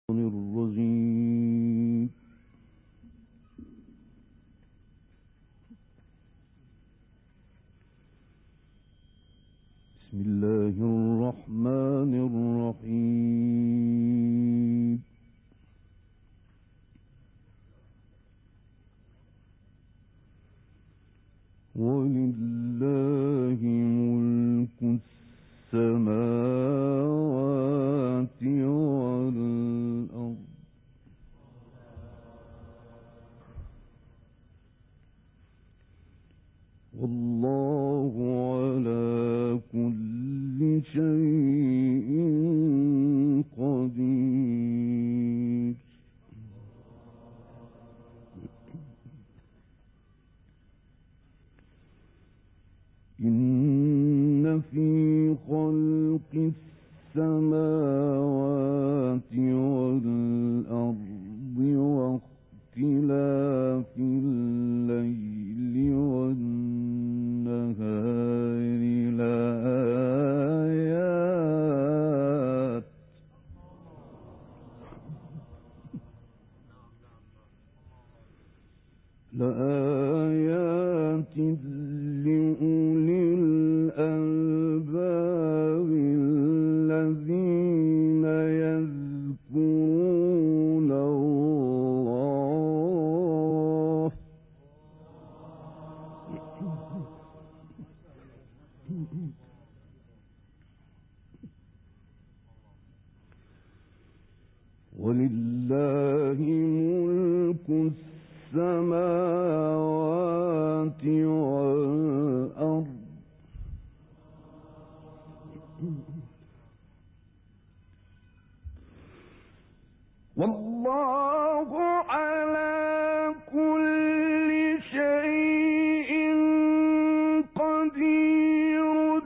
الرجيم. بسم الله الرحمن الرحيم. ولله ملك السماوات والأرض والله على كل شيء قدير. إن في خلق السماوات والأرض واختلاف الليل والنهار لآيات لأولي الألباب الذين يذكرون الله ولله ملك السماوات والأرض والله على كل شيء قدير.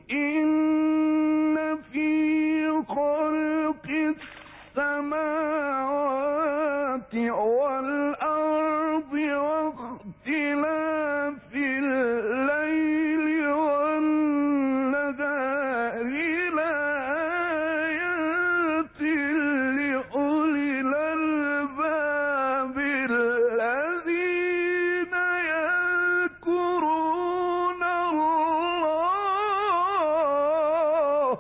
إن في خلق السماوات والأرض واختلاف الليل والنهار لآيات لأولي الألباب الذين يذكرون الله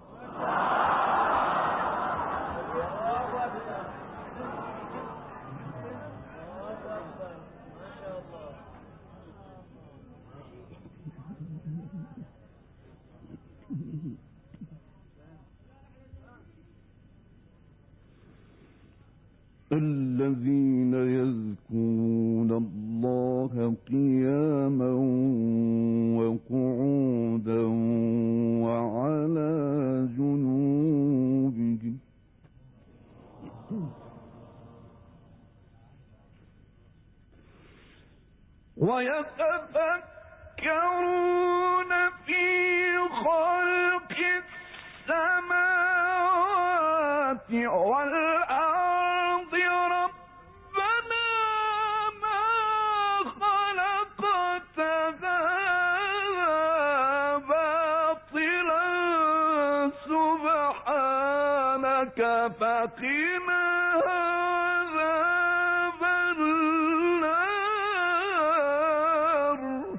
الذين يذكرون الله قياما وقعودا وعلى جنوبهم ويتفكرون في خلق السماوات والأرض ربنا ما خلقت هذا باطلا سبحانك فقنا عذاب النار.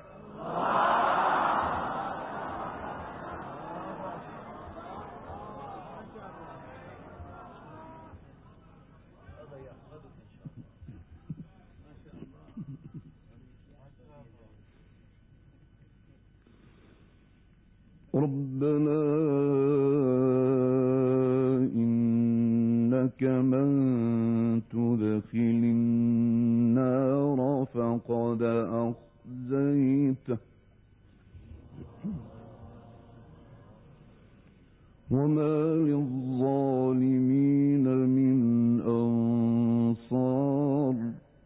ربنا إنك من تدخل النار فقد أخزيته وما للظالمين من أنصار.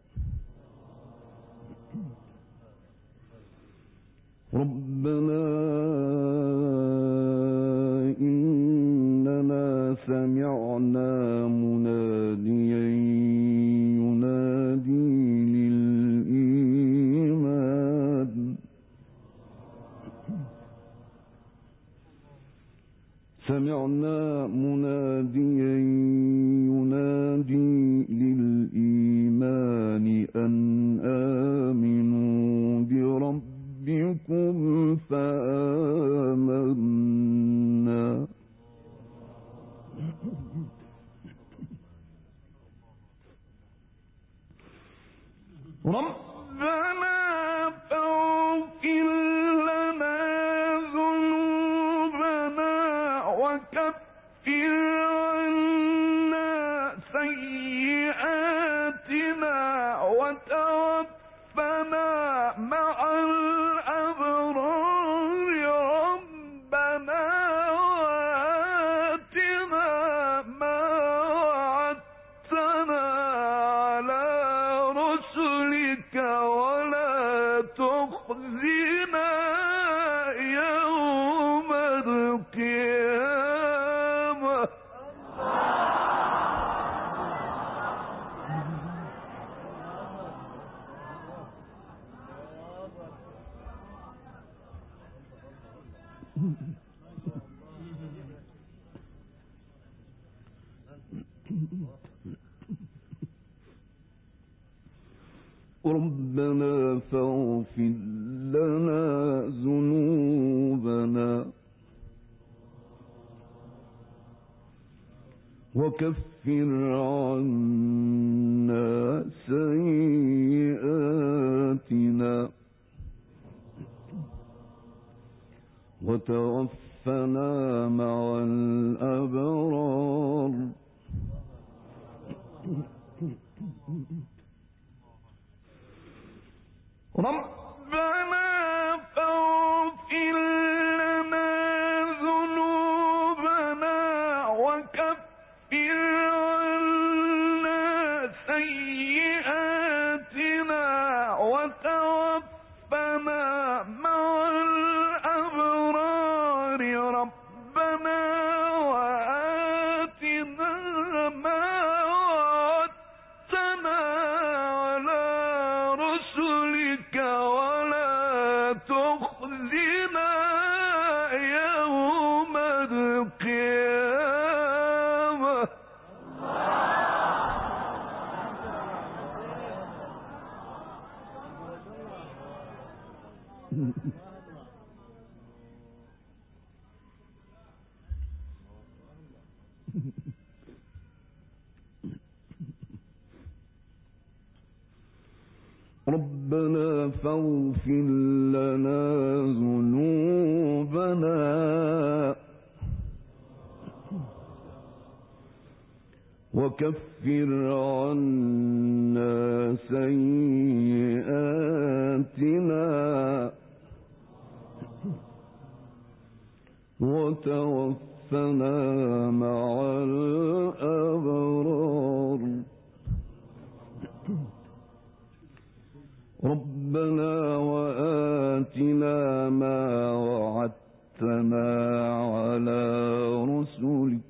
ربنا إننا سمعنا مناديا ينادي للإيمان سمعنا مناديا ينادي للإيمان أن آمنوا بربكم فآمنا ربنا فاغفر لنا ذنوبنا وكفر عنا سيئاتنا وتوفنا مع الأبرار ربنا وآتنا ما وعدتنا على رسلك ولا تخزنا يوم القيامة ربنا فاغفر لنا ذنوبنا وكفر عنا سيئاتنا وتوفنا مع الأبرار ربنا فاغفر لنا ذنوبنا وكفر عنا سيئاتنا وتوفنا مع الأبرار ربنا وآتنا ما وعدتنا على رسلك ولا تخزنا يوم القيامة ربنا فاغفر لنا ذنوبنا وكفر عنا سيئاتنا وتوفنا مع الأبرار ربنا وآتنا ما وعدتنا على رسلك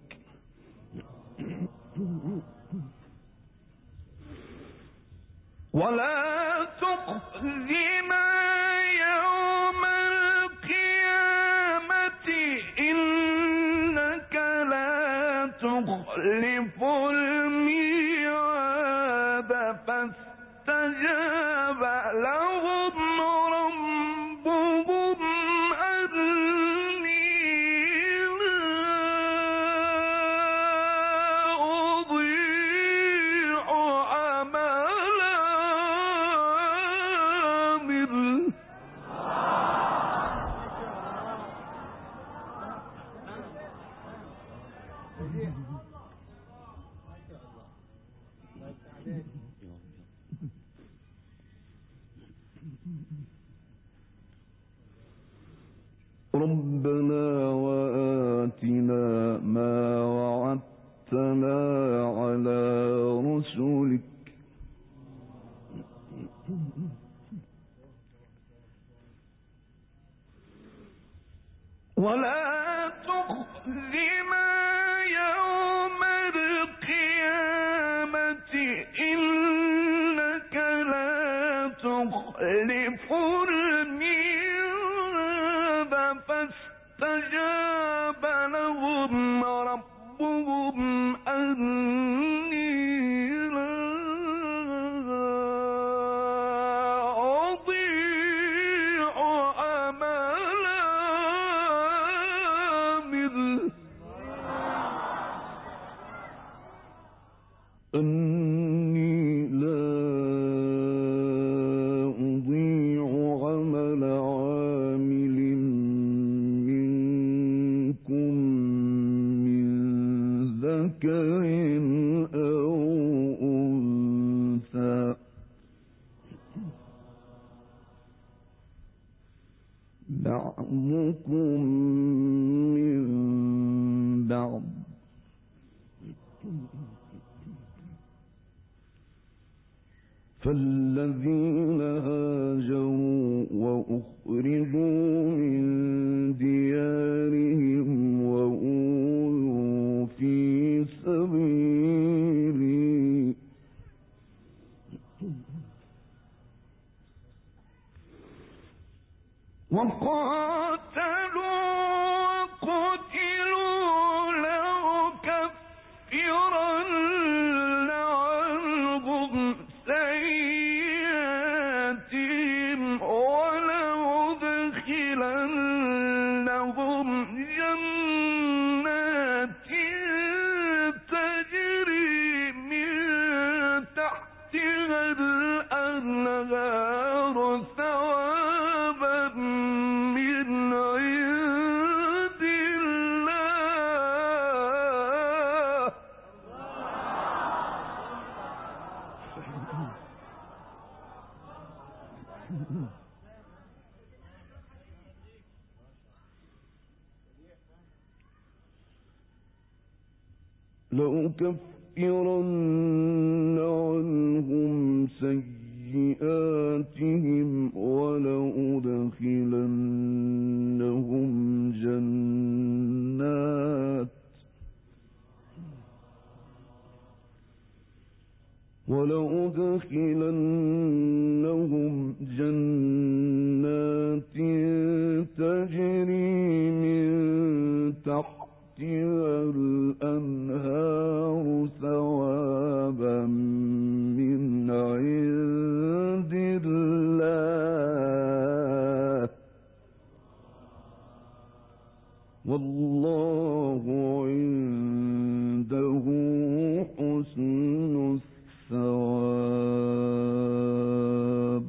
ولا تخزنا يوم القيامة إنك لا تخلف الميعاد فاستجاب لهم ربهم أني لا أضيع عمل عامل ربنا وآتنا ما وعدتنا على رسلك ولا تخزنا يوم القيامة إنك لا تخلف الميعاد فاستجاب لهم لهم ربهم أني لا أضيع عمل عامل أني لا أضيع عمل عامل منكم من ذكر أو أنثى بعضكم من بعض فالذين هاجروا وأخرجوا من ديارهم وأوذوا في سبيلي وقاتلوا وقتلوا لأكفرن عنهم سيئاتهم ولأدخلنهم جنات تجري من تحتها الأنهار ثوابا من عند الله لأكفرن عنهم سيئاتهم ولأدخلنهم جنات تجري من تحتها الأنهار ثوابا من عند الله والله عنده حسن